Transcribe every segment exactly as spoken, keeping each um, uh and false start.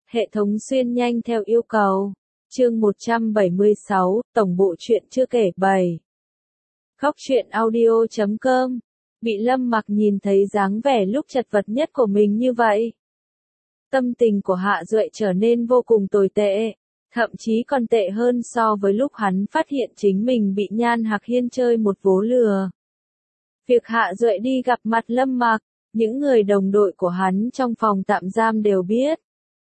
Hệ thống xuyên nhanh theo yêu cầu. Chương một trăm bảy mươi sáu, Tổng bộ truyện chưa kể bảy. Góc truyện audio chấm com. Bị Lâm Mặc nhìn thấy dáng vẻ lúc chật vật nhất của mình như vậy. Tâm tình của Hạ Duệ trở nên vô cùng tồi tệ, thậm chí còn tệ hơn so với lúc hắn phát hiện chính mình bị Nhan Hạc Hiên chơi một vố lừa. Việc Hạ Duệ đi gặp mặt Lâm Mặc, những người đồng đội của hắn trong phòng tạm giam đều biết.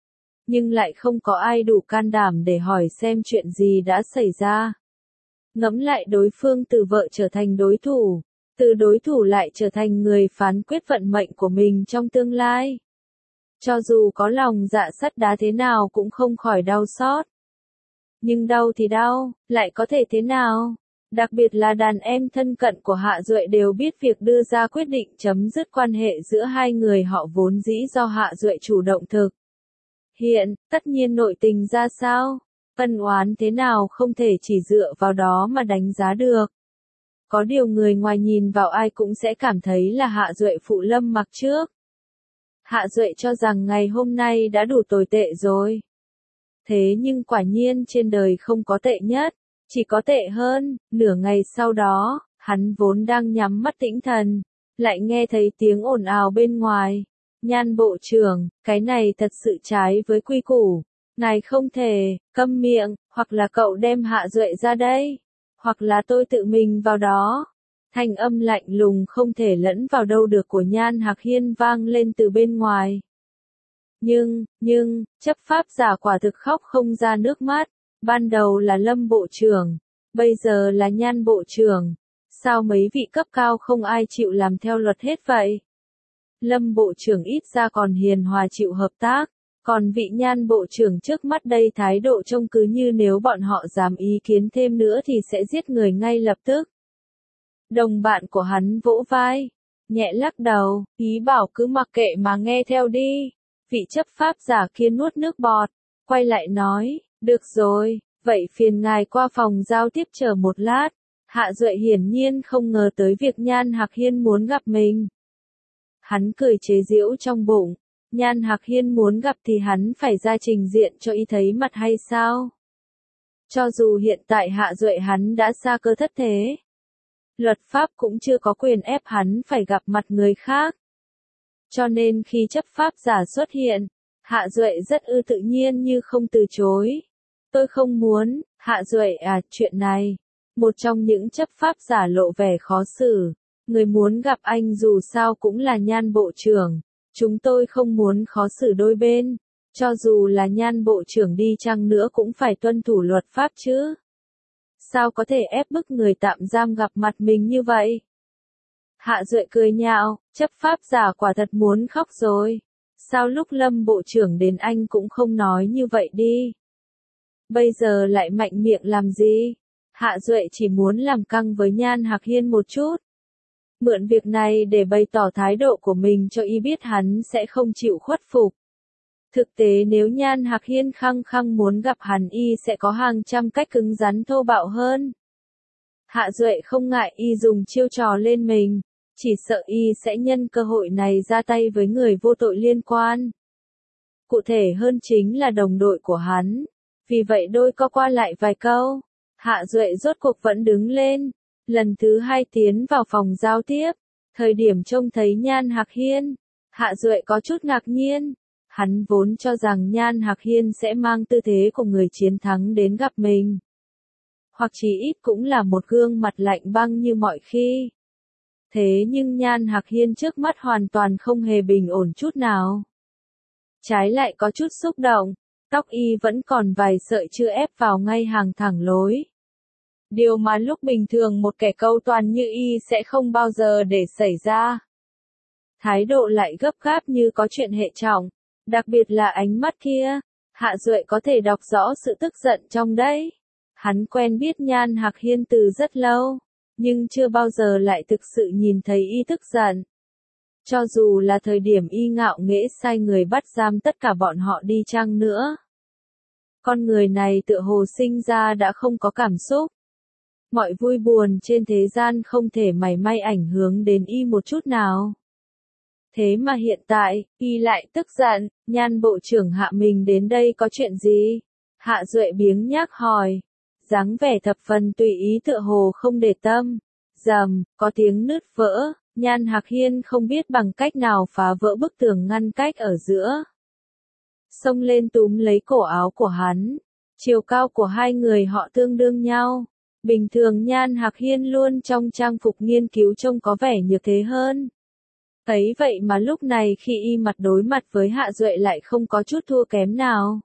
Nhưng lại không có ai đủ can đảm để hỏi xem chuyện gì đã xảy ra. Ngẫm lại đối phương từ vợ trở thành đối thủ, từ đối thủ lại trở thành người phán quyết vận mệnh của mình trong tương lai. Cho dù có lòng dạ sắt đá thế nào cũng không khỏi đau xót. Nhưng đau thì đau, lại có thể thế nào? Đặc biệt là đàn em thân cận của Hạ Duệ đều biết việc đưa ra quyết định chấm dứt quan hệ giữa hai người họ vốn dĩ do Hạ Duệ chủ động thực hiện, tất nhiên nội tình ra sao, ân oán thế nào không thể chỉ dựa vào đó mà đánh giá được. Có điều người ngoài nhìn vào ai cũng sẽ cảm thấy là Hạ Duệ phụ Lâm Mặc trước. Hạ Duệ cho rằng ngày hôm nay đã đủ tồi tệ rồi. Thế nhưng quả nhiên trên đời không có tệ nhất, chỉ có tệ hơn. Nửa ngày sau đó, hắn vốn đang nhắm mắt tĩnh thần, lại nghe thấy tiếng ồn ào bên ngoài. Nhan bộ trưởng, cái này thật sự trái với quy củ. Ngài không thể, câm miệng, hoặc là cậu đem Hạ Duệ ra đây, hoặc là tôi tự mình vào đó. Thanh âm lạnh lùng không thể lẫn vào đâu được của Nhan Hạc Hiên vang lên từ bên ngoài. Nhưng, nhưng, chấp pháp giả quả thực khóc không ra nước mắt. Ban đầu là Lâm bộ trưởng, bây giờ là Nhan bộ trưởng. Sao mấy vị cấp cao không ai chịu làm theo luật hết vậy? Lâm bộ trưởng ít ra còn hiền hòa chịu hợp tác, còn vị Nhan bộ trưởng trước mắt đây thái độ trông cứ như nếu bọn họ dám ý kiến thêm nữa thì sẽ giết người ngay lập tức. Đồng bạn của hắn vỗ vai, nhẹ lắc đầu, ý bảo cứ mặc kệ mà nghe theo đi. Vị chấp pháp giả kia nuốt nước bọt, quay lại nói, được rồi, vậy phiền ngài qua phòng giao tiếp chờ một lát. Hạ Duệ hiển nhiên không ngờ tới việc Nhan Hạc Hiên muốn gặp mình. Hắn cười chế giễu trong bụng, Nhan Hạc Hiên muốn gặp thì hắn phải ra trình diện cho y thấy mặt hay sao? Cho dù hiện tại Hạ Duệ hắn đã xa cơ thất thế, luật pháp cũng chưa có quyền ép hắn phải gặp mặt người khác. Cho nên khi chấp pháp giả xuất hiện, Hạ Duệ rất ư tự nhiên như không từ chối. Tôi không muốn, Hạ Duệ à, chuyện này. Một trong những chấp pháp giả lộ vẻ khó xử. Người muốn gặp anh dù sao cũng là Nhan bộ trưởng. Chúng tôi không muốn khó xử đôi bên. Cho dù là Nhan bộ trưởng đi chăng nữa cũng phải tuân thủ luật pháp chứ. Sao có thể ép bức người tạm giam gặp mặt mình như vậy? Hạ Duệ cười nhạo, chấp pháp giả quả thật muốn khóc rồi. Sao lúc Lâm bộ trưởng đến anh cũng không nói như vậy đi? Bây giờ lại mạnh miệng làm gì? Hạ Duệ chỉ muốn làm căng với Nhan Hạc Hiên một chút. Mượn việc này để bày tỏ thái độ của mình cho y biết hắn sẽ không chịu khuất phục. Thực tế nếu Nhan Hạc Hiên khăng khăng muốn gặp hắn y sẽ có hàng trăm cách cứng rắn thô bạo hơn. Hạ Duệ không ngại y dùng chiêu trò lên mình, chỉ sợ y sẽ nhân cơ hội này ra tay với người vô tội liên quan. Cụ thể hơn chính là đồng đội của hắn. Vì vậy đôi co qua lại vài câu, Hạ Duệ rốt cuộc vẫn đứng lên. Lần thứ hai tiến vào phòng giao tiếp, thời điểm trông thấy Nhan Hạc Hiên, Hạ Duệ có chút ngạc nhiên. Hắn vốn cho rằng Nhan Hạc Hiên sẽ mang tư thế của người chiến thắng đến gặp mình. Hoặc chỉ ít cũng là một gương mặt lạnh băng như mọi khi. Thế nhưng Nhan Hạc Hiên trước mắt hoàn toàn không hề bình ổn chút nào. Trái lại có chút xúc động, tóc y vẫn còn vài sợi chưa ép vào ngay hàng thẳng lối. Điều mà lúc bình thường một kẻ câu toàn như y sẽ không bao giờ để xảy ra. Thái độ lại gấp gáp như có chuyện hệ trọng, đặc biệt là ánh mắt kia. Hạ Duệ có thể đọc rõ sự tức giận trong đấy. Hắn quen biết Nhan Hạc Hiên từ rất lâu, nhưng chưa bao giờ lại thực sự nhìn thấy y tức giận. Cho dù là thời điểm y ngạo nghễ sai người bắt giam tất cả bọn họ đi chăng nữa. Con người này tựa hồ sinh ra đã không có cảm xúc. Mọi vui buồn trên thế gian không thể mảy may ảnh hưởng đến y một chút nào. Thế mà hiện tại, y lại tức giận, Nhan bộ trưởng hạ mình đến đây có chuyện gì? Hạ Duệ biếng nhác hỏi, dáng vẻ thập phần tùy ý tựa hồ không để tâm. Rầm, có tiếng nứt vỡ, Nhan Hạc Hiên không biết bằng cách nào phá vỡ bức tường ngăn cách ở giữa. Xông lên túm lấy cổ áo của hắn. Chiều cao của hai người họ tương đương nhau. Bình thường Nhan Hạc Hiên luôn trong trang phục nghiên cứu trông có vẻ nhược thế hơn. Ấy vậy mà lúc này khi y mặt đối mặt với Hạ Duệ lại không có chút thua kém nào.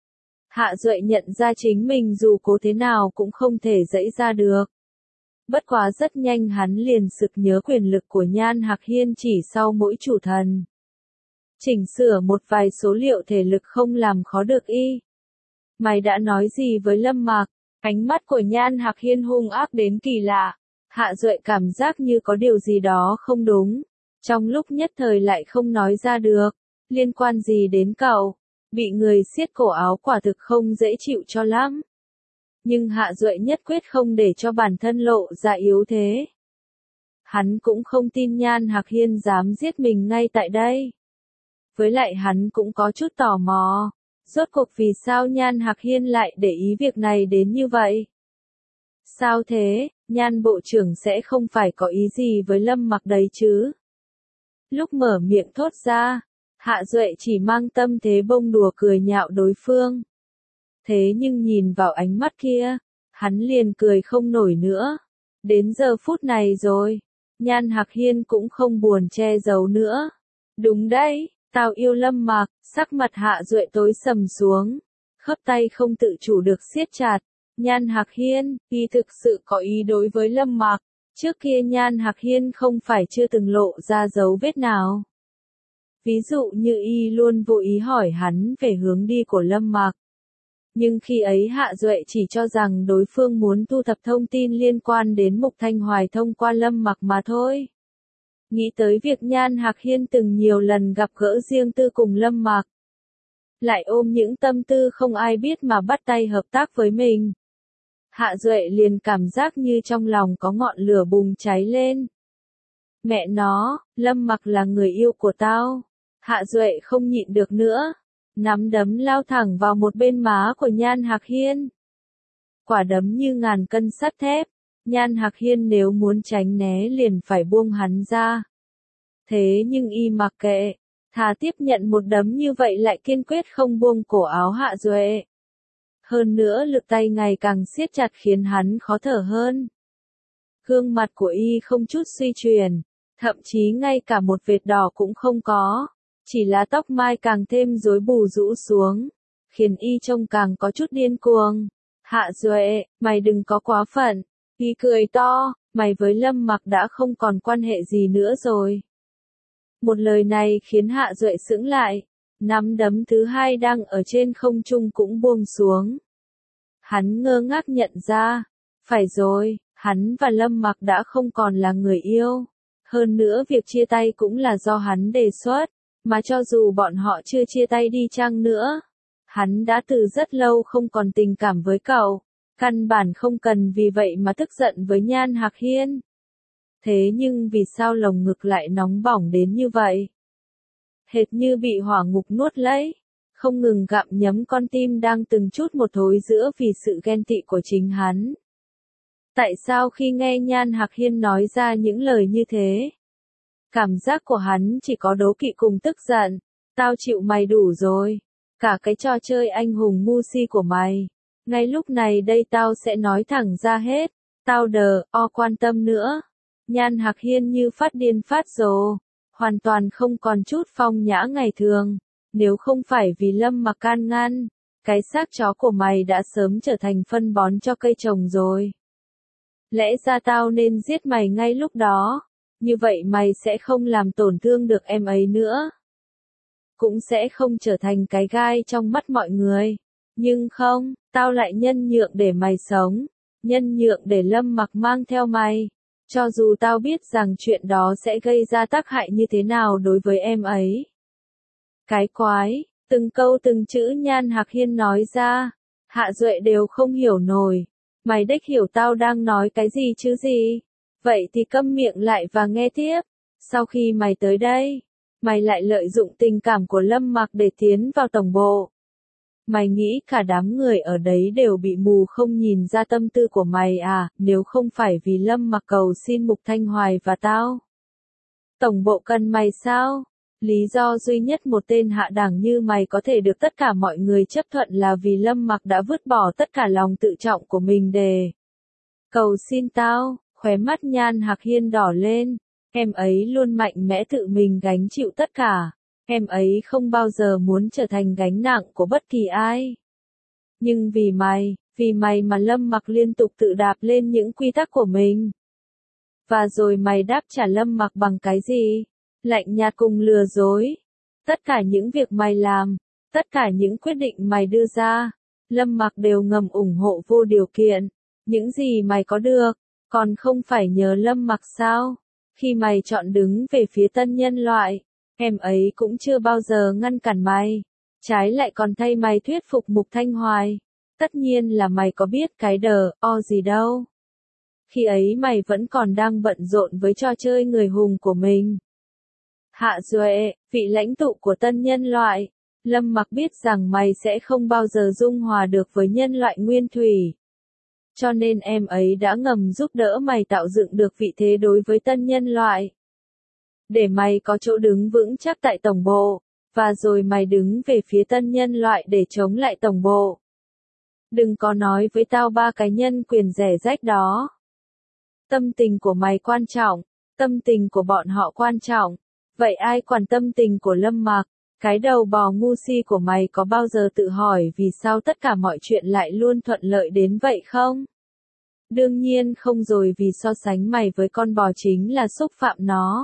Hạ Duệ nhận ra chính mình dù cố thế nào cũng không thể dẫy ra được. Bất quá rất nhanh hắn liền sực nhớ quyền lực của Nhan Hạc Hiên chỉ sau mỗi chủ thần. Chỉnh sửa một vài số liệu thể lực không làm khó được y. Mày đã nói gì với Lâm Mạc? Ánh mắt của Nhan Hạc Hiên hung ác đến kỳ lạ. Hạ Duệ cảm giác như có điều gì đó không đúng. Trong lúc nhất thời lại không nói ra được. Liên quan gì đến cậu? Bị người siết cổ áo quả thực không dễ chịu cho lắm. Nhưng Hạ Duệ nhất quyết không để cho bản thân lộ ra yếu thế. Hắn cũng không tin Nhan Hạc Hiên dám giết mình ngay tại đây. Với lại hắn cũng có chút tò mò. Rốt cuộc vì sao Nhan Hạc Hiên lại để ý việc này đến như vậy? Sao thế, Nhan bộ trưởng sẽ không phải có ý gì với Lâm Mặc đấy chứ? Lúc mở miệng thốt ra, Hạ Duệ chỉ mang tâm thế bông đùa cười nhạo đối phương. Thế nhưng nhìn vào ánh mắt kia, hắn liền cười không nổi nữa. Đến giờ phút này rồi, Nhan Hạc Hiên cũng không buồn che giấu nữa. Đúng đấy, tao yêu Lâm Mạc, sắc mặt Hạ Duệ tối sầm xuống, khớp tay không tự chủ được siết chặt. Nhan Hạc Hiên, y thực sự có ý đối với Lâm Mạc. Trước kia Nhan Hạc Hiên không phải chưa từng lộ ra dấu vết nào. Ví dụ như y luôn vô ý hỏi hắn về hướng đi của Lâm Mạc. Nhưng khi ấy Hạ Duệ chỉ cho rằng đối phương muốn thu thập thông tin liên quan đến Mục Thanh Hoài thông qua Lâm Mạc mà thôi. Nghĩ tới việc Nhan Hạc Hiên từng nhiều lần gặp gỡ riêng tư cùng Lâm Mạc. Lại ôm những tâm tư không ai biết mà bắt tay hợp tác với mình. Hạ Duệ liền cảm giác như trong lòng có ngọn lửa bùng cháy lên. Mẹ nó, Lâm Mặc là người yêu của tao. Hạ Duệ không nhịn được nữa. Nắm đấm lao thẳng vào một bên má của Nhan Hạc Hiên. Quả đấm như ngàn cân sắt thép. Nhan Hạc Hiên nếu muốn tránh né liền phải buông hắn ra. Thế nhưng y mặc kệ. Thà tiếp nhận một đấm như vậy lại kiên quyết không buông cổ áo Hạ Duệ. Hơn nữa lực tay ngày càng siết chặt khiến hắn khó thở hơn. Gương mặt của y không chút suy chuyển, thậm chí ngay cả một vệt đỏ cũng không có, chỉ là tóc mai càng thêm rối bù rũ xuống, khiến y trông càng có chút điên cuồng. Hạ Duệ, mày đừng có quá phận. Y cười to, mày với Lâm Mặc đã không còn quan hệ gì nữa rồi. Một lời này khiến Hạ Duệ sững lại. Nắm đấm thứ hai đang ở trên không trung cũng buông xuống. Hắn ngơ ngác nhận ra. Phải rồi, hắn và Lâm Mặc đã không còn là người yêu. Hơn nữa việc chia tay cũng là do hắn đề xuất. Mà cho dù bọn họ chưa chia tay đi chăng nữa. Hắn đã từ rất lâu không còn tình cảm với cậu. Căn bản không cần vì vậy mà tức giận với Nhan Hạc Hiên. Thế nhưng vì sao lồng ngực lại nóng bỏng đến như vậy? Hệt như bị hỏa ngục nuốt lấy, không ngừng gặm nhấm con tim đang từng chút một thối rữa vì sự ghen tị của chính hắn. Tại sao khi nghe Nhan Hạc Hiên nói ra những lời như thế? Cảm giác của hắn chỉ có đố kỵ cùng tức giận. Tao chịu mày đủ rồi. Cả cái trò chơi anh hùng ngu si của mày. Ngay lúc này đây tao sẽ nói thẳng ra hết. Tao đờ, o quan tâm nữa. Nhan Hạc Hiên như phát điên phát rồ. Hoàn toàn không còn chút phong nhã ngày thường. Nếu không phải vì Lâm Mặc can ngăn, cái xác chó của mày đã sớm trở thành phân bón cho cây trồng rồi. Lẽ ra tao nên giết mày ngay lúc đó. Như vậy mày sẽ không làm tổn thương được em ấy nữa. Cũng sẽ không trở thành cái gai trong mắt mọi người. Nhưng không, tao lại nhân nhượng để mày sống. Nhân nhượng để Lâm Mặc mang theo mày. Cho dù tao biết rằng chuyện đó sẽ gây ra tác hại như thế nào đối với em ấy. Cái quái, từng câu từng chữ Nhan Hạc Hiên nói ra. Hạ Duệ đều không hiểu nổi. Mày đếch hiểu tao đang nói cái gì chứ gì? Vậy thì câm miệng lại và nghe tiếp. Sau khi mày tới đây, Mày lại lợi dụng tình cảm của Lâm Mặc để tiến vào tổng bộ. Mày nghĩ cả đám người ở đấy đều bị mù không nhìn ra tâm tư của mày à, nếu không phải vì Lâm Mặc cầu xin Mục Thanh Hoài và tao. Tổng bộ cần mày sao? Lý do duy nhất một tên hạ đẳng như mày có thể được tất cả mọi người chấp thuận là vì Lâm Mặc đã vứt bỏ tất cả lòng tự trọng của mình để cầu xin tao. Khóe mắt Nhan Hạc Hiên đỏ lên, em ấy luôn mạnh mẽ tự mình gánh chịu tất cả, em ấy không bao giờ muốn trở thành gánh nặng của bất kỳ ai. Nhưng vì mày, vì mày mà Lâm Mặc liên tục tự đạp lên những quy tắc của mình. Và rồi mày đáp trả Lâm Mặc bằng cái gì? Lạnh nhạt cùng lừa dối. Tất cả những việc mày làm, tất cả những quyết định mày đưa ra, Lâm Mặc đều ngầm ủng hộ vô điều kiện. Những gì mày có được, còn không phải nhờ Lâm Mặc sao? Khi mày chọn đứng về phía tân nhân loại, em ấy cũng chưa bao giờ ngăn cản mày. Trái lại còn thay mày thuyết phục Mục Thanh Hoài. Tất nhiên là mày có biết cái đờ, o gì đâu. Khi ấy mày vẫn còn đang bận rộn với trò chơi người hùng của mình. Hạ Duệ, vị lãnh tụ của tân nhân loại, Lâm Mặc biết rằng mày sẽ không bao giờ dung hòa được với nhân loại nguyên thủy. Cho nên em ấy đã ngầm giúp đỡ mày tạo dựng được vị thế đối với tân nhân loại. Để mày có chỗ đứng vững chắc tại tổng bộ, và rồi mày đứng về phía tân nhân loại để chống lại tổng bộ. Đừng có nói với tao ba cái nhân quyền rẻ rách đó. Tâm tình của mày quan trọng, tâm tình của bọn họ quan trọng. Vậy ai quản tâm tình của Lâm Mặc? Cái đầu bò ngu si của mày có bao giờ tự hỏi vì sao tất cả mọi chuyện lại luôn thuận lợi đến vậy không? Đương nhiên không rồi, vì so sánh mày với con bò chính là xúc phạm nó.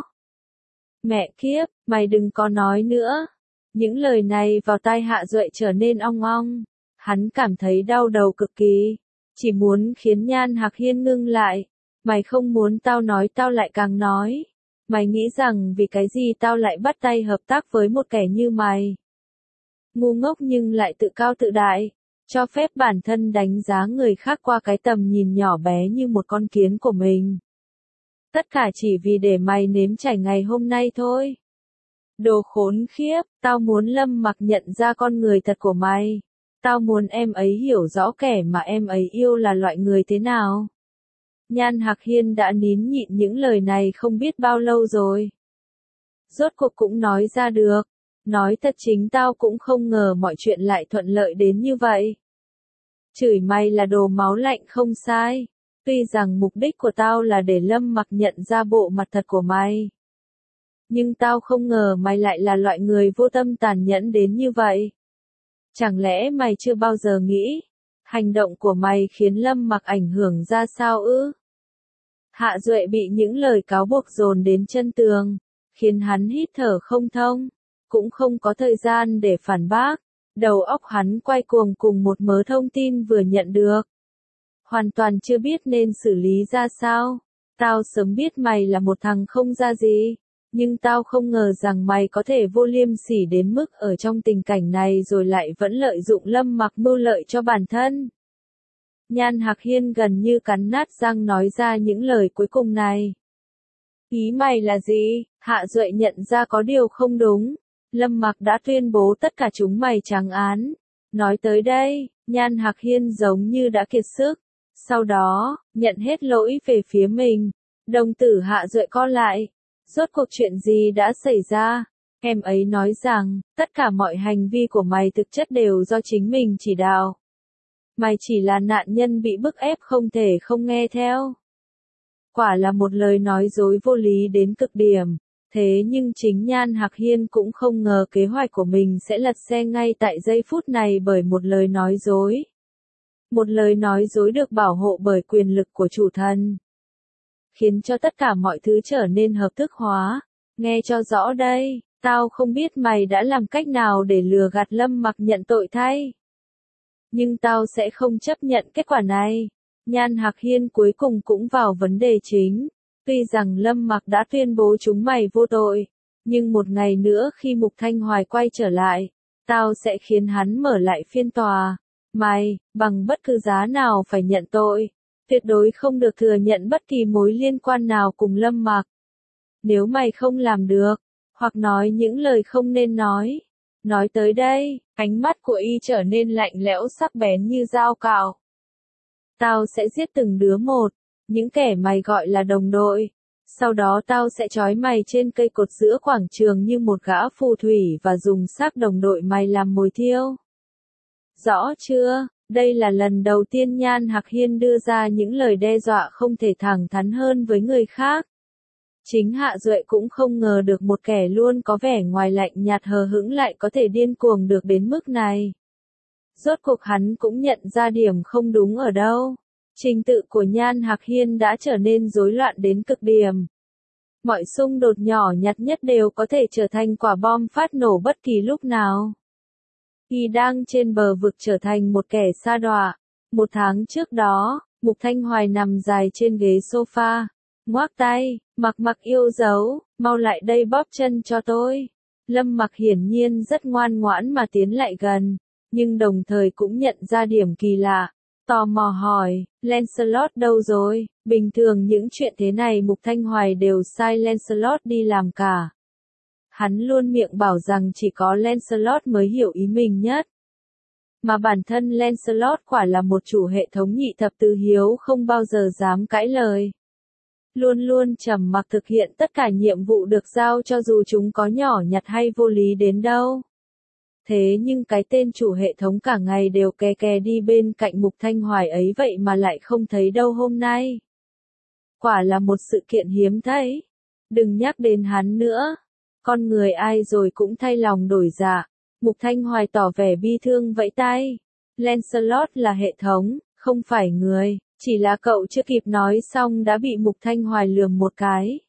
Mẹ kiếp, mày đừng có nói nữa. Những lời này vào tai Hạ Duệ trở nên ong ong. Hắn cảm thấy đau đầu cực kỳ. Chỉ muốn khiến Nhan Hạc Hiên ngưng lại. Mày không muốn tao nói tao lại càng nói. Mày nghĩ rằng vì cái gì tao lại bắt tay hợp tác với một kẻ như mày? Ngu ngốc nhưng lại tự cao tự đại, cho phép bản thân đánh giá người khác qua cái tầm nhìn nhỏ bé như một con kiến của mình. Tất cả chỉ vì để mày nếm trải ngày hôm nay thôi. Đồ khốn khiếp, tao muốn Lâm Mặc nhận ra con người thật của mày. Tao muốn em ấy hiểu rõ kẻ mà em ấy yêu là loại người thế nào. Nhan Hạc Hiên đã nín nhịn những lời này không biết bao lâu rồi. Rốt cuộc cũng nói ra được. Nói thật chính tao cũng không ngờ mọi chuyện lại thuận lợi đến như vậy. Chửi mày là đồ máu lạnh không sai. Tuy rằng mục đích của tao là để Lâm Mặc nhận ra bộ mặt thật của mày. Nhưng tao không ngờ mày lại là loại người vô tâm tàn nhẫn đến như vậy. Chẳng lẽ mày chưa bao giờ nghĩ, hành động của mày khiến Lâm Mặc ảnh hưởng ra sao ư? Hạ Duệ bị những lời cáo buộc dồn đến chân tường, khiến hắn hít thở không thông, cũng không có thời gian để phản bác. Đầu óc hắn quay cuồng cùng một mớ thông tin vừa nhận được. Hoàn toàn chưa biết nên xử lý ra sao. Tao sớm biết mày là một thằng không ra gì, nhưng tao không ngờ rằng mày có thể vô liêm sỉ đến mức ở trong tình cảnh này rồi lại vẫn lợi dụng Lâm Mặc mưu lợi cho bản thân. Nhan Hạc Hiên gần như cắn nát răng nói ra những lời cuối cùng này. Ý mày là gì? Hạ Duệ nhận ra có điều không đúng. Lâm Mặc đã tuyên bố tất cả chúng mày trắng án. Nói tới đây, Nhan Hạc Hiên giống như đã kiệt sức. Sau đó, nhận hết lỗi về phía mình. Đồng tử Hạ Duệ co lại. Rốt cuộc chuyện gì đã xảy ra? Em ấy nói rằng, tất cả mọi hành vi của mày thực chất đều do chính mình chỉ đạo. Mày chỉ là nạn nhân bị bức ép không thể không nghe theo. Quả là một lời nói dối vô lý đến cực điểm. Thế nhưng chính Nhan Hạc Hiên cũng không ngờ kế hoạch của mình sẽ lật xe ngay tại giây phút này bởi một lời nói dối. Một lời nói dối được bảo hộ bởi quyền lực của chủ thần. Khiến cho tất cả mọi thứ trở nên hợp thức hóa. Nghe cho rõ đây, tao không biết mày đã làm cách nào để lừa gạt Lâm Mặc nhận tội thay. Nhưng tao sẽ không chấp nhận kết quả này. Nhan Hạc Hiên cuối cùng cũng vào vấn đề chính. Tuy rằng Lâm Mặc đã tuyên bố chúng mày vô tội, nhưng một ngày nữa khi Mục Thanh Hoài quay trở lại, tao sẽ khiến hắn mở lại phiên tòa. Mày, bằng bất cứ giá nào phải nhận tội. Tuyệt đối không được thừa nhận bất kỳ mối liên quan nào cùng Lâm Mặc. Nếu mày không làm được, hoặc nói những lời không nên nói. Nói tới đây, ánh mắt của y trở nên lạnh lẽo sắc bén như dao cạo. Tao sẽ giết từng đứa một, những kẻ mày gọi là đồng đội. Sau đó tao sẽ trói mày trên cây cột giữa quảng trường như một gã phù thủy và dùng xác đồng đội mày làm mồi thiêu. Rõ chưa? Đây là lần đầu tiên Nhan Hạc Hiên đưa ra những lời đe dọa không thể thẳng thắn hơn với người khác. Chính Hạ Duệ cũng không ngờ được một kẻ luôn có vẻ ngoài lạnh nhạt hờ hững lại có thể điên cuồng được đến mức này. Rốt cuộc hắn cũng nhận ra điểm không đúng ở đâu. Trình tự của Nhan Hạc Hiên đã trở nên rối loạn đến cực điểm. Mọi xung đột nhỏ nhặt nhất đều có thể trở thành quả bom phát nổ bất kỳ lúc nào. Y đang trên bờ vực trở thành một kẻ sa đọa. Một tháng trước đó, Mục Thanh Hoài nằm dài trên ghế sofa, ngoác tay, Mặc Mặc yêu dấu, mau lại đây bóp chân cho tôi. Lâm Mặc hiển nhiên rất ngoan ngoãn mà tiến lại gần, nhưng đồng thời cũng nhận ra điểm kỳ lạ. Tò mò hỏi, Lancelot đâu rồi? Bình thường những chuyện thế này Mục Thanh Hoài đều sai Lancelot đi làm cả. Hắn luôn miệng bảo rằng chỉ có Lancelot mới hiểu ý mình nhất. Mà bản thân Lancelot quả là một chủ hệ thống nhị thập tứ hiếu không bao giờ dám cãi lời. Luôn luôn trầm mặc thực hiện tất cả nhiệm vụ được giao cho dù chúng có nhỏ nhặt hay vô lý đến đâu. Thế nhưng cái tên chủ hệ thống cả ngày đều kè kè đi bên cạnh Mục Thanh Hoài ấy vậy mà lại không thấy đâu hôm nay. Quả là một sự kiện hiếm thấy. Đừng nhắc đến hắn nữa. Con người ai rồi cũng thay lòng đổi dạ. Mục Thanh Hoài tỏ vẻ bi thương vẫy tay. Lancelot là hệ thống, không phải người. Chỉ là cậu chưa kịp nói xong đã bị Mục Thanh Hoài lườm một cái.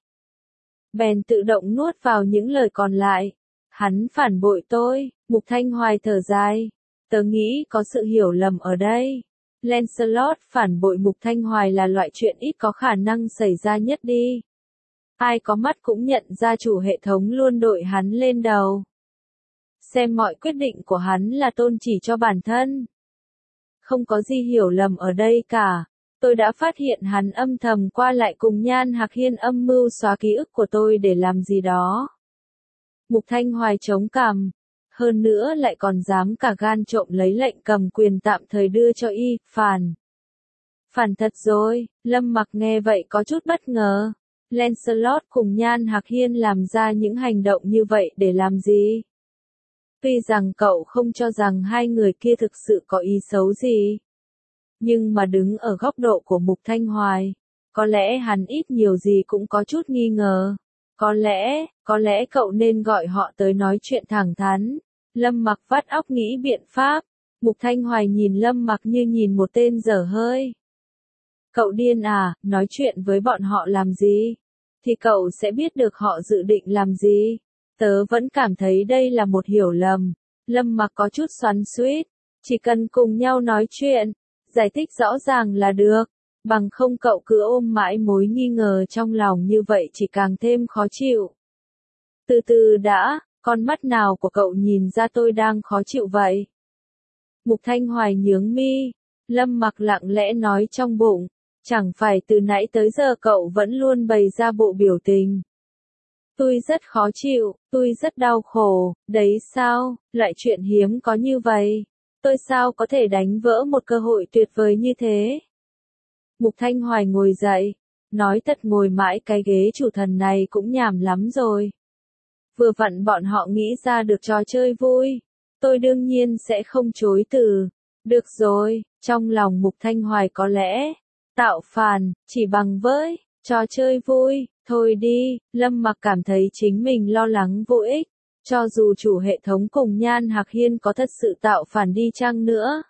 Bèn tự động nuốt vào những lời còn lại. Hắn phản bội tôi. Mục Thanh Hoài thở dài. Tớ nghĩ có sự hiểu lầm ở đây. Lancelot phản bội Mục Thanh Hoài là loại chuyện ít có khả năng xảy ra nhất đi. Ai có mắt cũng nhận ra chủ hệ thống luôn đội hắn lên đầu. Xem mọi quyết định của hắn là tôn chỉ cho bản thân. Không có gì hiểu lầm ở đây cả. Tôi đã phát hiện hắn âm thầm qua lại cùng Nhan Hạc Hiên âm mưu xóa ký ức của tôi để làm gì đó. Mục Thanh Hoài chống cằm. Hơn nữa lại còn dám cả gan trộm lấy lệnh cầm quyền tạm thời đưa cho y, phản. Phản thật rồi, Lâm Mặc nghe vậy có chút bất ngờ. Lancelot cùng Nhan Hạc Hiên làm ra những hành động như vậy để làm gì? Tuy rằng cậu không cho rằng hai người kia thực sự có ý xấu gì. Nhưng mà đứng ở góc độ của Mục Thanh Hoài, có lẽ hắn ít nhiều gì cũng có chút nghi ngờ. Có lẽ, có lẽ cậu nên gọi họ tới nói chuyện thẳng thắn. Lâm Mặc vắt óc nghĩ biện pháp. Mục Thanh Hoài nhìn Lâm Mặc như nhìn một tên dở hơi. Cậu điên à, nói chuyện với bọn họ làm gì? Thì cậu sẽ biết được họ dự định làm gì. Tớ vẫn cảm thấy đây là một hiểu lầm. Lâm Mặc có chút xoắn xuýt. Chỉ cần cùng nhau nói chuyện, giải thích rõ ràng là được. Bằng không cậu cứ ôm mãi mối nghi ngờ trong lòng như vậy chỉ càng thêm khó chịu. Từ từ đã, con mắt nào của cậu nhìn ra tôi đang khó chịu vậy? Mục Thanh Hoài nhướng mi. Lâm Mặc lặng lẽ nói trong bụng. Chẳng phải từ nãy tới giờ cậu vẫn luôn bày ra bộ biểu tình. Tôi rất khó chịu, tôi rất đau khổ, đấy sao, loại chuyện hiếm có như vậy. Tôi sao có thể đánh vỡ một cơ hội tuyệt vời như thế? Mục Thanh Hoài ngồi dậy. Nói thật ngồi mãi cái ghế chủ thần này cũng nhàm lắm rồi. Vừa vặn bọn họ nghĩ ra được trò chơi vui. Tôi đương nhiên sẽ không chối từ. Được rồi, trong lòng Mục Thanh Hoài có lẽ tạo phản, chỉ bằng với trò chơi vui. Thôi đi, Lâm Mặc cảm thấy chính mình lo lắng vô ích. Cho dù chủ hệ thống cùng Nhan Hạc Hiên có thật sự tạo phản đi chăng nữa.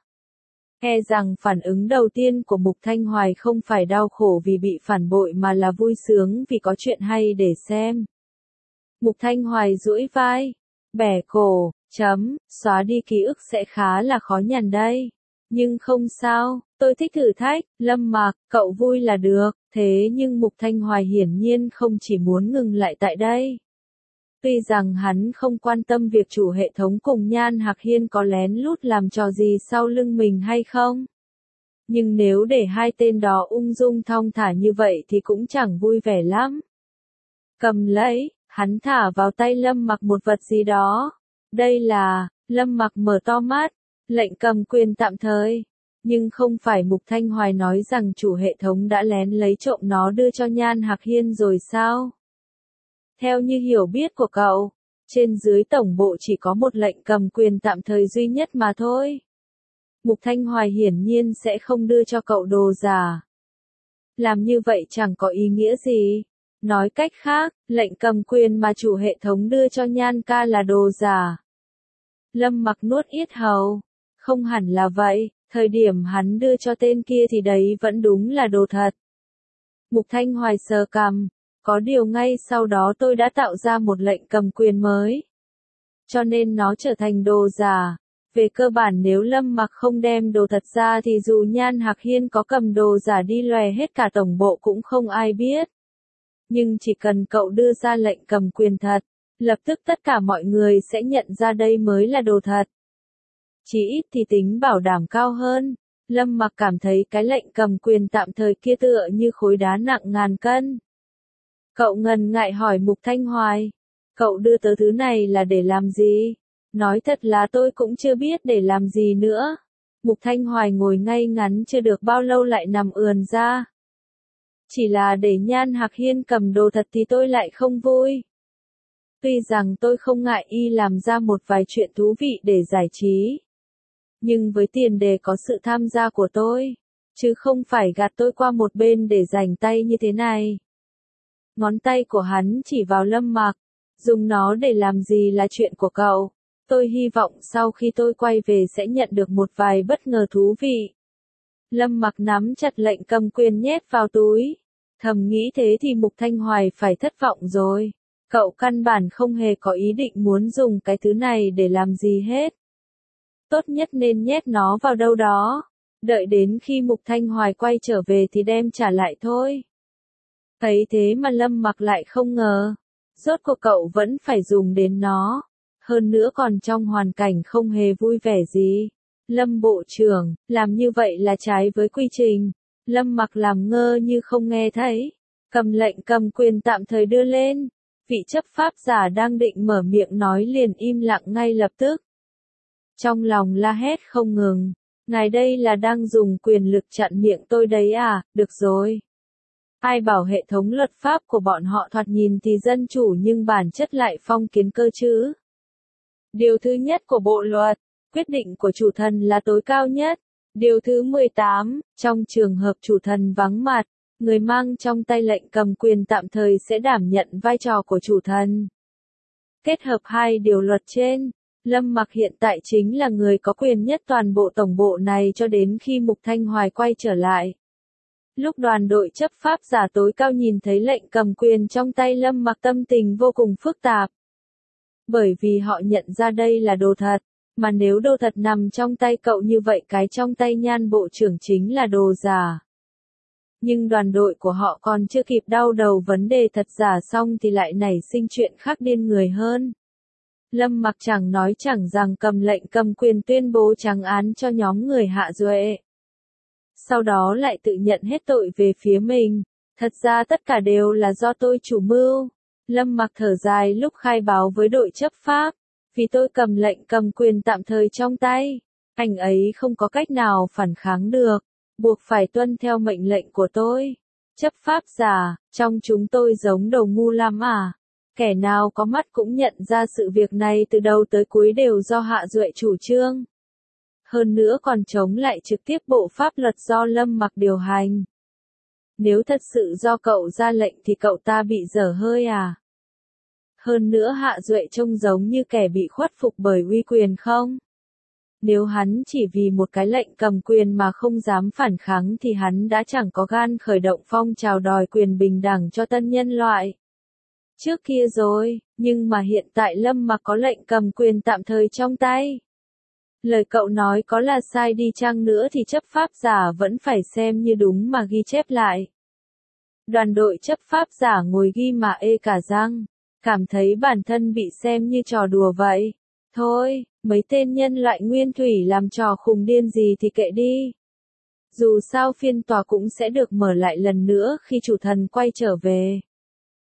E rằng phản ứng đầu tiên của Mục Thanh Hoài không phải đau khổ vì bị phản bội mà là vui sướng vì có chuyện hay để xem. Mục Thanh Hoài duỗi vai, bẻ cổ, chấm, xóa đi ký ức sẽ khá là khó nhằn đây. Nhưng không sao, tôi thích thử thách, Lâm Mặc, cậu vui là được, thế nhưng Mục Thanh Hoài hiển nhiên không chỉ muốn ngừng lại tại đây. Tuy rằng hắn không quan tâm việc chủ hệ thống cùng Nhan Hạc Hiên có lén lút làm trò gì sau lưng mình hay không. Nhưng nếu để hai tên đó ung dung thong thả như vậy thì cũng chẳng vui vẻ lắm. Cầm lấy, Hắn thả vào tay Lâm Mặc một vật gì đó. Đây là, Lâm Mặc mở to mắt, lệnh cầm quyền tạm thời. Nhưng không phải Mục Thanh Hoài nói rằng chủ hệ thống đã lén lấy trộm nó đưa cho Nhan Hạc Hiên rồi sao? Theo như hiểu biết của cậu, trên dưới tổng bộ chỉ có một lệnh cầm quyền tạm thời duy nhất mà thôi. Mục Thanh Hoài hiển nhiên sẽ không đưa cho cậu đồ giả. Làm như vậy chẳng có ý nghĩa gì. Nói cách khác, lệnh cầm quyền mà chủ hệ thống đưa cho Nhan ca là đồ giả. Lâm Mặc nuốt yết hầu. Không hẳn là vậy, thời điểm hắn đưa cho tên kia thì đấy vẫn đúng là đồ thật. Mục Thanh Hoài sờ cằm. Có điều ngay sau đó tôi đã tạo ra một lệnh cầm quyền mới. Cho nên nó trở thành đồ giả. Về cơ bản nếu Lâm Mặc không đem đồ thật ra thì dù Nhan Hạc Hiên có cầm đồ giả đi lòe hết cả tổng bộ cũng không ai biết. Nhưng chỉ cần cậu đưa ra lệnh cầm quyền thật, lập tức tất cả mọi người sẽ nhận ra đây mới là đồ thật. Chỉ ít thì tính bảo đảm cao hơn. Lâm Mặc cảm thấy cái lệnh cầm quyền tạm thời kia tựa như khối đá nặng ngàn cân. Cậu ngần ngại hỏi Mục Thanh Hoài. Cậu đưa tớ thứ này là để làm gì? Nói thật là tôi cũng chưa biết để làm gì nữa. Mục Thanh Hoài ngồi ngay ngắn chưa được bao lâu lại nằm ườn ra. Chỉ là để Nhan Hạc Hiên cầm đồ thật thì tôi lại không vui. Tuy rằng tôi không ngại y làm ra một vài chuyện thú vị để giải trí. Nhưng với tiền đề có sự tham gia của tôi, chứ không phải gạt tôi qua một bên để giành tay như thế này. Ngón tay của hắn chỉ vào Lâm Mặc, dùng nó để làm gì là chuyện của cậu. Tôi hy vọng sau khi tôi quay về sẽ nhận được một vài bất ngờ thú vị. Lâm Mặc nắm chặt lệnh cầm quyền nhét vào túi. Thầm nghĩ thế thì Mục Thanh Hoài phải thất vọng rồi. Cậu căn bản không hề có ý định muốn dùng cái thứ này để làm gì hết. Tốt nhất nên nhét nó vào đâu đó. Đợi đến khi Mục Thanh Hoài quay trở về thì đem trả lại thôi. Thấy thế mà Lâm Mặc lại không ngờ. Rốt cuộc cậu vẫn phải dùng đến nó. Hơn nữa còn trong hoàn cảnh không hề vui vẻ gì. Lâm Bộ trưởng, làm như vậy là trái với quy trình. Lâm Mặc làm ngơ như không nghe thấy. Cầm lệnh cầm quyền tạm thời đưa lên. Vị chấp pháp giả đang định mở miệng nói liền im lặng ngay lập tức. Trong lòng la hét không ngừng. Ngài đây là đang dùng quyền lực chặn miệng tôi đấy à, được rồi. Ai bảo hệ thống luật pháp của bọn họ thoạt nhìn thì dân chủ nhưng bản chất lại phong kiến cơ chứ. Điều thứ nhất của bộ luật, quyết định của chủ thần là tối cao nhất. Điều thứ mười tám, trong trường hợp chủ thần vắng mặt, người mang trong tay lệnh cầm quyền tạm thời sẽ đảm nhận vai trò của chủ thần. Kết hợp hai điều luật trên, Lâm Mặc hiện tại chính là người có quyền nhất toàn bộ tổng bộ này cho đến khi Mục Thanh Hoài quay trở lại. Lúc đoàn đội chấp pháp giả tối cao nhìn thấy lệnh cầm quyền trong tay Lâm Mặc tâm tình vô cùng phức tạp. Bởi vì họ nhận ra đây là đồ thật, mà nếu đồ thật nằm trong tay cậu như vậy cái trong tay Nhan bộ trưởng chính là đồ giả. Nhưng đoàn đội của họ còn chưa kịp đau đầu vấn đề thật giả xong thì lại nảy sinh chuyện khác điên người hơn. Lâm Mặc chẳng nói chẳng rằng cầm lệnh cầm quyền tuyên bố trắng án cho nhóm người Hạ Duệ. Sau đó lại tự nhận hết tội về phía mình. Thật ra tất cả đều là do tôi chủ mưu. Lâm Mặc thở dài lúc khai báo với đội chấp pháp. Vì tôi cầm lệnh cầm quyền tạm thời trong tay. Anh ấy không có cách nào phản kháng được. Buộc phải tuân theo mệnh lệnh của tôi. Chấp pháp giả, trong chúng tôi giống đầu ngu lắm à? Kẻ nào có mắt cũng nhận ra sự việc này từ đầu tới cuối đều do Hạ Duệ chủ trương. Hơn nữa còn chống lại trực tiếp bộ pháp luật do Lâm Mặc điều hành. Nếu thật sự do cậu ra lệnh thì cậu ta bị dở hơi à? Hơn nữa Hạ Duệ trông giống như kẻ bị khuất phục bởi uy quyền không? Nếu hắn chỉ vì một cái lệnh cầm quyền mà không dám phản kháng thì hắn đã chẳng có gan khởi động phong trào đòi quyền bình đẳng cho tân nhân loại. Trước kia rồi, nhưng mà hiện tại Lâm Mặc có lệnh cầm quyền tạm thời trong tay. Lời cậu nói có là sai đi chăng nữa thì chấp pháp giả vẫn phải xem như đúng mà ghi chép lại. Đoàn đội chấp pháp giả ngồi ghi mà ê cả răng, cảm thấy bản thân bị xem như trò đùa vậy. Thôi, mấy tên nhân loại nguyên thủy làm trò khùng điên gì thì kệ đi. Dù sao phiên tòa cũng sẽ được mở lại lần nữa khi chủ thần quay trở về.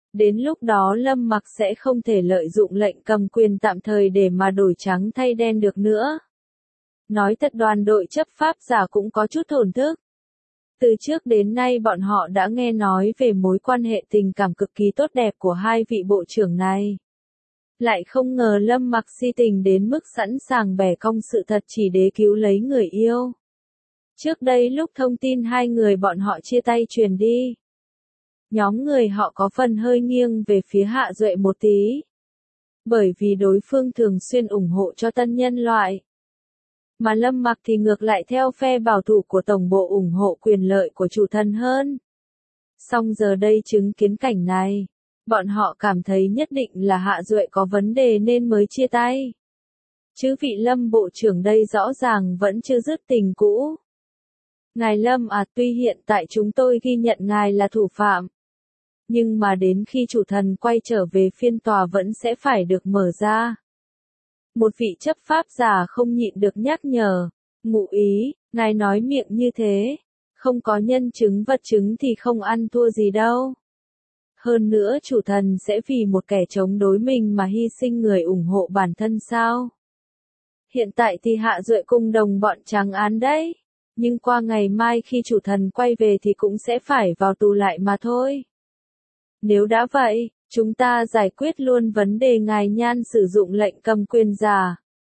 Đến lúc đó Lâm Mặc sẽ không thể lợi dụng lệnh cầm quyền tạm thời để mà đổi trắng thay đen được nữa. Nói thật, đoàn đội chấp pháp giả cũng có chút thổn thức. Từ trước đến nay bọn họ đã nghe nói về mối quan hệ tình cảm cực kỳ tốt đẹp của hai vị bộ trưởng này. Lại không ngờ Lâm Mặc si tình đến mức sẵn sàng bẻ cong sự thật chỉ để cứu lấy người yêu. Trước đây lúc thông tin hai người bọn họ chia tay truyền đi, nhóm người họ có phần hơi nghiêng về phía Hạ Duệ một tí. Bởi vì đối phương thường xuyên ủng hộ cho tân nhân loại. Mà Lâm Mặc thì ngược lại theo phe bảo thủ của tổng bộ ủng hộ quyền lợi của chủ thần hơn. Song giờ đây chứng kiến cảnh này, bọn họ cảm thấy nhất định là Hạ Duệ có vấn đề nên mới chia tay. Chứ vị Lâm bộ trưởng đây rõ ràng vẫn chưa dứt tình cũ. Ngài Lâm à, tuy hiện tại chúng tôi ghi nhận ngài là thủ phạm. Nhưng mà đến khi chủ thần quay trở về phiên tòa vẫn sẽ phải được mở ra. Một vị chấp pháp giả không nhịn được nhắc nhở. Ngụ ý, ngài nói miệng như thế. Không có nhân chứng vật chứng thì không ăn thua gì đâu. Hơn nữa chủ thần sẽ vì một kẻ chống đối mình mà hy sinh người ủng hộ bản thân sao? Hiện tại thì Hạ Duệ cùng đồng bọn trắng án đấy. Nhưng qua ngày mai khi chủ thần quay về thì cũng sẽ phải vào tù lại mà thôi. Nếu đã vậy, chúng ta giải quyết luôn vấn đề ngài Nhan sử dụng lệnh cầm quyền giả.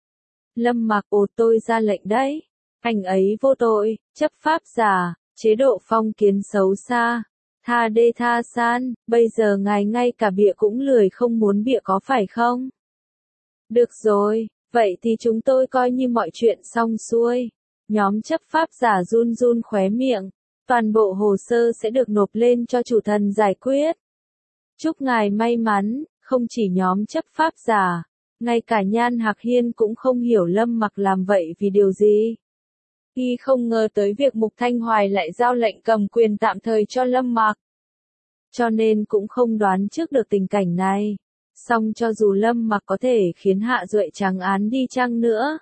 Lâm Mặc: ồ, tôi ra lệnh đấy. Anh ấy vô tội, chấp pháp giả, chế độ phong kiến xấu xa. Tha đê tha san, bây giờ ngài ngay cả bịa cũng lười không muốn bịa có phải không? Được rồi, vậy thì chúng tôi coi như mọi chuyện xong xuôi. Nhóm chấp pháp giả run run khóe miệng. Toàn bộ hồ sơ sẽ được nộp lên cho chủ thần giải quyết. Chúc ngài may mắn. Không chỉ nhóm chấp pháp giả, ngay cả Nhan Hạc Hiên cũng không hiểu Lâm Mặc làm vậy vì điều gì. Y không ngờ tới việc Mục Thanh Hoài lại giao lệnh cầm quyền tạm thời cho Lâm Mặc. Cho nên cũng không đoán trước được tình cảnh này. Song cho dù Lâm Mặc có thể khiến Hạ Duệ trắng án đi chăng nữa,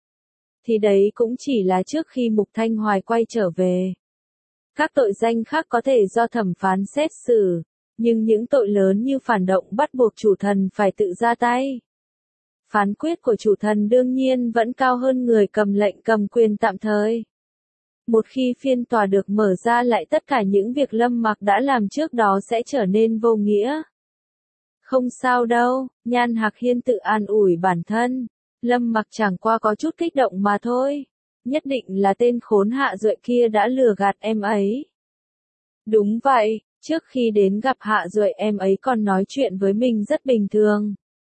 thì đấy cũng chỉ là trước khi Mục Thanh Hoài quay trở về. Các tội danh khác có thể do thẩm phán xét xử, nhưng những tội lớn như phản động bắt buộc chủ thần phải tự ra tay. Phán quyết của chủ thần đương nhiên vẫn cao hơn người cầm lệnh cầm quyền tạm thời. Một khi phiên tòa được mở ra lại tất cả những việc Lâm Mặc đã làm trước đó sẽ trở nên vô nghĩa. Không sao đâu, Nhan Hạc Hiên tự an ủi bản thân. Lâm Mặc chẳng qua có chút kích động mà thôi. Nhất định là tên khốn Hạ Duệ kia đã lừa gạt em ấy. Đúng vậy, trước khi đến gặp Hạ Duệ em ấy còn nói chuyện với mình rất bình thường.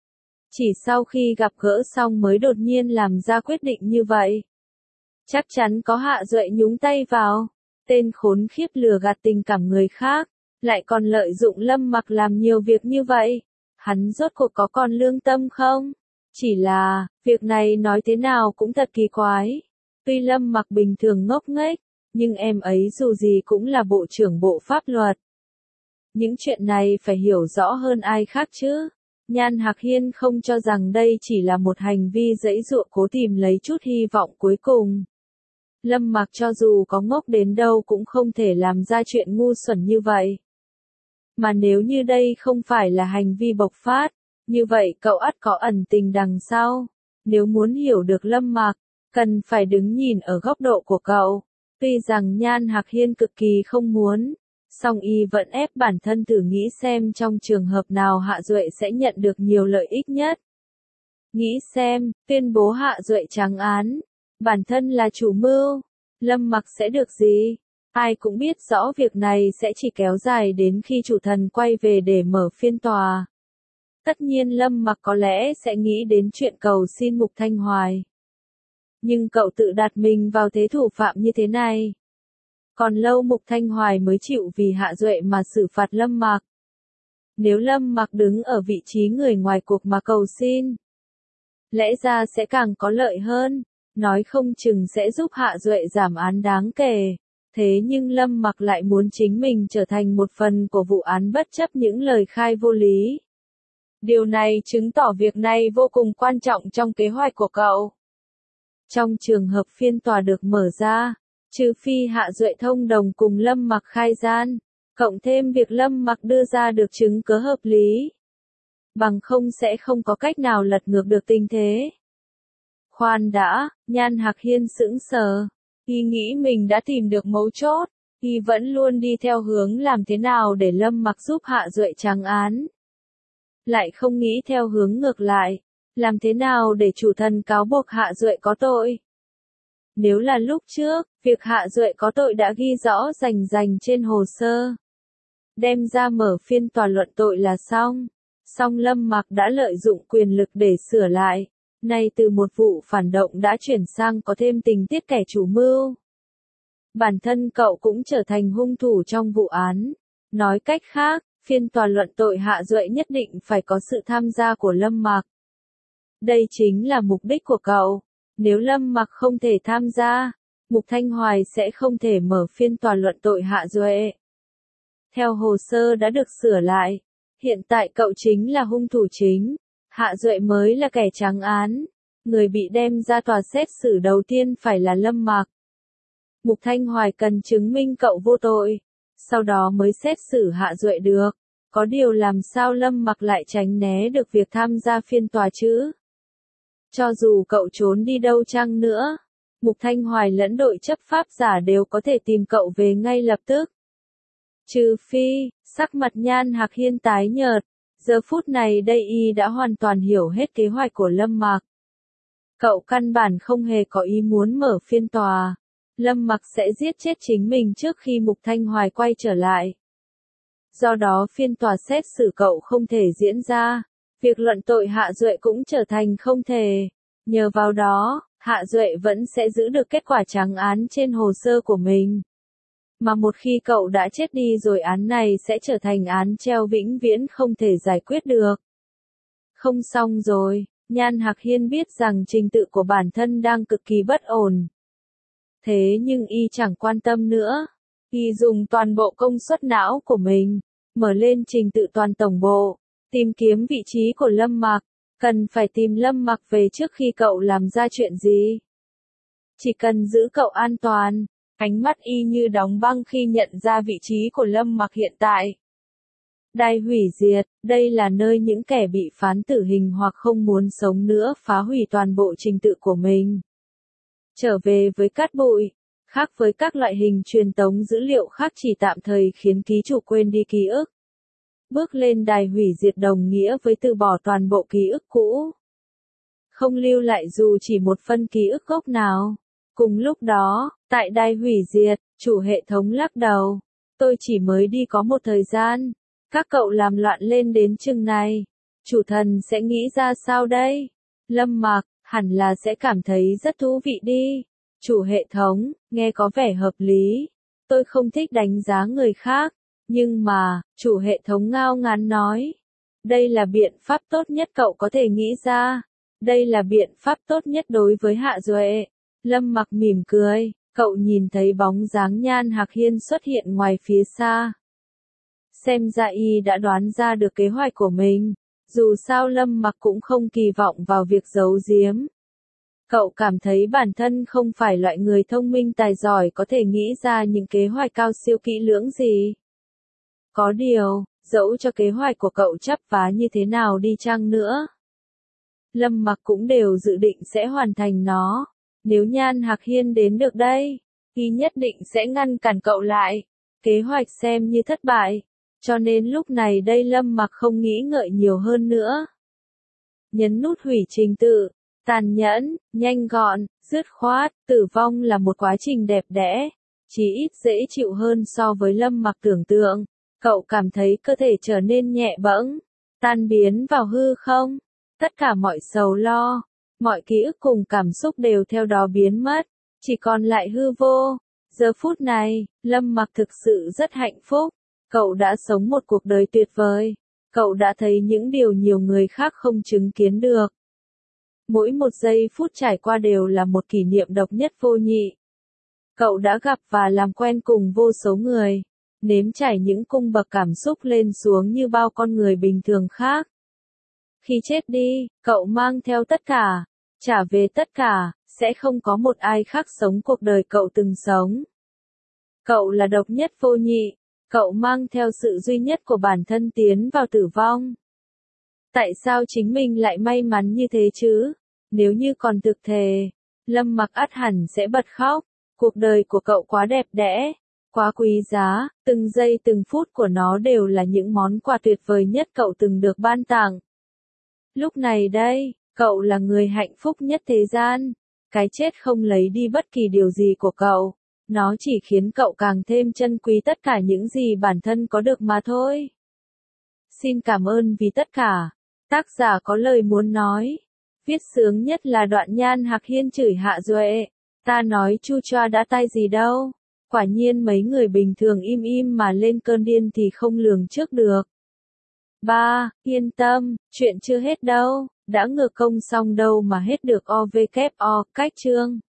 Chỉ sau khi gặp gỡ xong mới đột nhiên làm ra quyết định như vậy. Chắc chắn có Hạ Duệ nhúng tay vào. Tên khốn khiếp lừa gạt tình cảm người khác, lại còn lợi dụng Lâm Mặc làm nhiều việc như vậy. Hắn rốt cuộc có còn lương tâm không? Chỉ là, việc này nói thế nào cũng thật kỳ quái. Tuy Lâm Mặc bình thường ngốc nghếch, nhưng em ấy dù gì cũng là bộ trưởng bộ pháp luật. Những chuyện này phải hiểu rõ hơn ai khác chứ. Nhan Hạc Hiên không cho rằng đây chỉ là một hành vi giãy giụa cố tìm lấy chút hy vọng cuối cùng. Lâm Mặc cho dù có ngốc đến đâu cũng không thể làm ra chuyện ngu xuẩn như vậy. Mà nếu như đây không phải là hành vi bộc phát, như vậy cậu ắt có ẩn tình đằng sau. Nếu muốn hiểu được Lâm Mặc, cần phải đứng nhìn ở góc độ của cậu. Tuy rằng Nhan Hạc Hiên cực kỳ không muốn, song y vẫn ép bản thân thử nghĩ xem trong trường hợp nào Hạ Duệ sẽ nhận được nhiều lợi ích nhất. Nghĩ xem, tuyên bố Hạ Duệ trắng án, bản thân là chủ mưu, Lâm Mặc sẽ được gì? Ai cũng biết rõ việc này sẽ chỉ kéo dài đến khi chủ thần quay về để mở phiên tòa. Tất nhiên Lâm Mặc có lẽ sẽ nghĩ đến chuyện cầu xin Mục Thanh Hoài. Nhưng cậu tự đặt mình vào thế thủ phạm như thế này. Còn lâu Mục Thanh Hoài mới chịu vì Hạ Duệ mà xử phạt Lâm Mặc. Nếu Lâm Mặc đứng ở vị trí người ngoài cuộc mà cầu xin, lẽ ra sẽ càng có lợi hơn, nói không chừng sẽ giúp Hạ Duệ giảm án đáng kể. Thế nhưng Lâm Mặc lại muốn chính mình trở thành một phần của vụ án bất chấp những lời khai vô lý. Điều này chứng tỏ việc này vô cùng quan trọng trong kế hoạch của cậu. Trong trường hợp phiên tòa được mở ra, trừ phi Hạ Duệ thông đồng cùng Lâm Mặc khai gian, Cộng thêm việc Lâm Mặc đưa ra được chứng cớ hợp lý. Bằng không sẽ không có cách nào lật ngược được tình thế. Khoan đã, Nhan Hạc Hiên sững sờ. Y nghĩ mình đã tìm được mấu chốt. Y vẫn luôn đi theo hướng làm thế nào để Lâm Mặc giúp Hạ Duệ trắng án. Lại không nghĩ theo hướng ngược lại. Làm thế nào để chủ thần cáo buộc Hạ Duệ có tội? Nếu là lúc trước, việc Hạ Duệ có tội đã ghi rõ rành rành trên hồ sơ. Đem ra mở phiên tòa luận tội là xong. Song Lâm Mặc đã lợi dụng quyền lực để sửa lại. Nay từ một vụ phản động đã chuyển sang có thêm tình tiết kẻ chủ mưu. Bản thân cậu cũng trở thành hung thủ trong vụ án. Nói cách khác, phiên tòa luận tội Hạ Duệ nhất định phải có sự tham gia của Lâm Mặc. Đây chính là mục đích của cậu. Nếu Lâm Mặc không thể tham gia, Mục Thanh Hoài sẽ không thể mở phiên tòa luận tội Hạ Duệ. Theo hồ sơ đã được sửa lại, hiện tại cậu chính là hung thủ chính, Hạ Duệ mới là kẻ trắng án. Người bị đem ra tòa xét xử đầu tiên phải là Lâm Mặc. Mục Thanh Hoài cần chứng minh cậu vô tội, sau đó mới xét xử Hạ Duệ được. Có điều làm sao Lâm Mặc lại tránh né được việc tham gia phiên tòa chứ? Cho dù cậu trốn đi đâu chăng nữa, Mục Thanh Hoài lẫn đội chấp pháp giả đều có thể tìm cậu về ngay lập tức. Trừ phi, sắc mặt Nhan Hạc Hiên tái nhợt, giờ phút này đây y đã hoàn toàn hiểu hết kế hoạch của Lâm Mặc. Cậu căn bản không hề có ý muốn mở phiên tòa. Lâm Mặc sẽ giết chết chính mình trước khi Mục Thanh Hoài quay trở lại. Do đó phiên tòa xét xử cậu không thể diễn ra. Việc luận tội Hạ Duệ cũng trở thành không thể. Nhờ vào đó, Hạ Duệ vẫn sẽ giữ được kết quả trắng án trên hồ sơ của mình. Mà một khi cậu đã chết đi rồi án này sẽ trở thành án treo vĩnh viễn không thể giải quyết được. Không xong rồi, Nhan Hạc Hiên biết rằng trình tự của bản thân đang cực kỳ bất ổn. Thế nhưng y chẳng quan tâm nữa. Y dùng toàn bộ công suất não của mình, mở lên trình tự toàn tổng bộ. Tìm kiếm vị trí của Lâm Mặc, cần phải tìm Lâm Mặc về trước khi cậu làm ra chuyện gì. Chỉ cần giữ cậu an toàn, ánh mắt y như đóng băng khi nhận ra vị trí của Lâm Mặc hiện tại. Đài hủy diệt, đây là nơi những kẻ bị phán tử hình hoặc không muốn sống nữa phá hủy toàn bộ trình tự của mình. Trở về với cát bụi, khác với các loại hình truyền tống dữ liệu khác chỉ tạm thời khiến ký chủ quên đi ký ức. Bước lên đài hủy diệt đồng nghĩa với từ bỏ toàn bộ ký ức cũ. Không lưu lại dù chỉ một phân ký ức gốc nào. Cùng lúc đó, tại đài hủy diệt, chủ hệ thống lắc đầu. Tôi chỉ mới đi có một thời gian. Các cậu làm loạn lên đến chừng này. Chủ thần sẽ nghĩ ra sao đây? Lâm Mặc, hẳn là sẽ cảm thấy rất thú vị đi. Chủ hệ thống, nghe có vẻ hợp lý. Tôi không thích đánh giá người khác. Nhưng mà, chủ hệ thống ngao ngán nói. Đây là biện pháp tốt nhất cậu có thể nghĩ ra. Đây là biện pháp tốt nhất đối với Hạ Duệ. Lâm Mặc mỉm cười, cậu nhìn thấy bóng dáng Nhan Hạc Hiên xuất hiện ngoài phía xa. Xem ra y đã đoán ra được kế hoạch của mình. Dù sao Lâm Mặc cũng không kỳ vọng vào việc giấu giếm. Cậu cảm thấy bản thân không phải loại người thông minh tài giỏi có thể nghĩ ra những kế hoạch cao siêu kỹ lưỡng gì. Có điều, dẫu cho kế hoạch của cậu chắp vá như thế nào đi chăng nữa, Lâm Mặc cũng đều dự định sẽ hoàn thành nó. Nếu Nhan Hạc Hiên đến được đây, y nhất định sẽ ngăn cản cậu lại. Kế hoạch xem như thất bại. Cho nên lúc này đây Lâm Mặc không nghĩ ngợi nhiều hơn nữa. Nhấn nút hủy trình tự. Tàn nhẫn, nhanh gọn, dứt khoát, tử vong là một quá trình đẹp đẽ. Chỉ ít dễ chịu hơn so với Lâm Mặc tưởng tượng. Cậu cảm thấy cơ thể trở nên nhẹ bẫng, tan biến vào hư không. Tất cả mọi sầu lo, mọi ký ức cùng cảm xúc đều theo đó biến mất, chỉ còn lại hư vô. Giờ phút này, Lâm Mặc thực sự rất hạnh phúc. Cậu đã sống một cuộc đời tuyệt vời. Cậu đã thấy những điều nhiều người khác không chứng kiến được. Mỗi một giây phút trải qua đều là một kỷ niệm độc nhất vô nhị. Cậu đã gặp và làm quen cùng vô số người. Nếm trải những cung bậc cảm xúc lên xuống như bao con người bình thường khác. Khi chết đi, cậu mang theo tất cả, trả về tất cả, sẽ không có một ai khác sống cuộc đời cậu từng sống. Cậu là độc nhất vô nhị, Cậu mang theo sự duy nhất của bản thân tiến vào tử vong. Tại sao chính mình lại may mắn như thế chứ? Nếu như còn thực thề, Lâm Mặc ắt hẳn sẽ bật khóc. Cuộc đời của cậu quá đẹp đẽ, quá quý giá, từng giây từng phút của nó đều là những món quà tuyệt vời nhất cậu từng được ban tặng. Lúc này đây, cậu là người hạnh phúc nhất thế gian. Cái chết không lấy đi bất kỳ điều gì của cậu. Nó chỉ khiến cậu càng thêm trân quý tất cả những gì bản thân có được mà thôi. Xin cảm ơn vì tất cả. Tác giả có lời muốn nói. Viết sướng nhất là đoạn Nhan Hạc Hiên chửi Hạ Duệ. Ta nói chu choa đã tai gì đâu. Quả nhiên mấy người bình thường im im mà lên cơn điên thì không lường trước được. ba. Yên tâm, chuyện chưa hết đâu. Đã ngược công xong đâu mà hết được o vê kép o, cách chương.